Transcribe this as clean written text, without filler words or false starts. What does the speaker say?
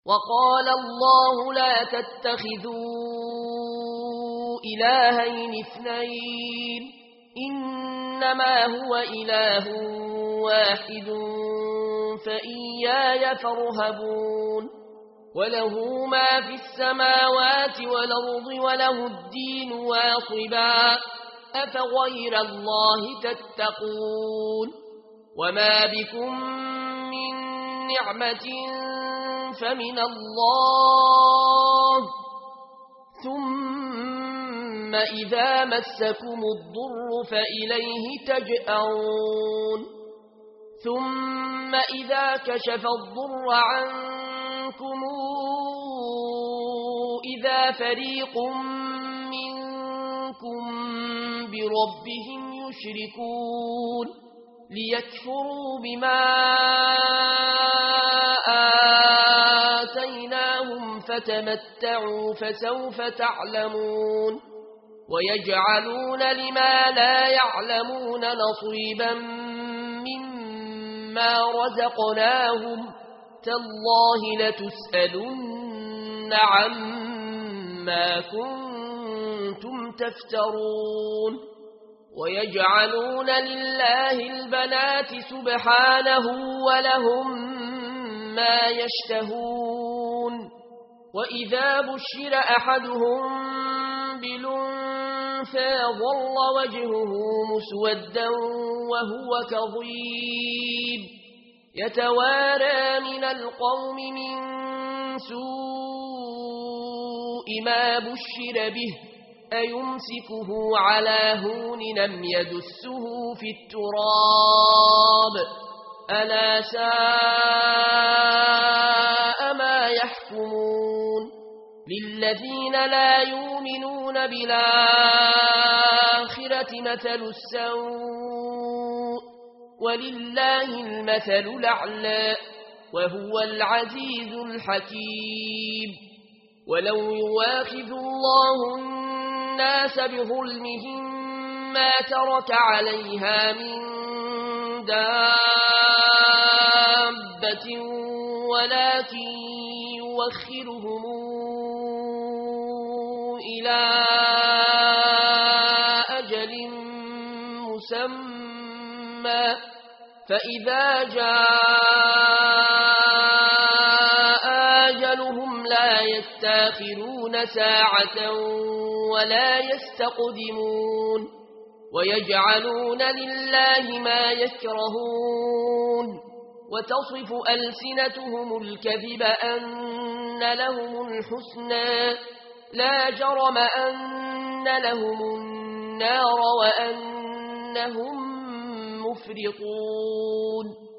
وقال الله لا تتخذوا إلهين اثنين إنما هو إله واحد فإياي فارهبون وله ما في السماوات والأرض وله الدين واصبا أفغير الله تتقون وما بكم من نعمة فمن الله ثم إذا مسكم الضر فإليه تجأرون ثم إذا كشف الضر عنكم إذا فريق منكم بربهم يشركون ليكفروا بما آتيناهم فتمتعوا فسوف تعلمون ويجعلون لما لا يعلمون نصيبا مما رزقناهم تالله لتسألن عما كنتم تفترون ويجعلون لله البنات سبحانه ولهم ما يشتهون وإذا بشر أحدهم بالأنثى ظل وجهه مسودا وهو كظيم يتوارى من القوم من سوء ما بشر به أيمسكه على هون لم يدسه في التراب ألا ساء ما يحكمون للذين لا يؤمنون بالآخرة مثل السوء ولله المثل الأعلى وهو العزيز الحكيم ولو يواخذ الله الناس بظلمهم ما ترك عليها من دابة ولكن يوخرهم إلى أجل مسمى فإذا جاء أجلهم لا يستأخرون ساعة ولا يستقدمون ويجعلون لله ما يكرهون وتصف ألسنتهم الكذب أن لهم الحسنى لا جرم أن لهم النار وأنهم مفرطون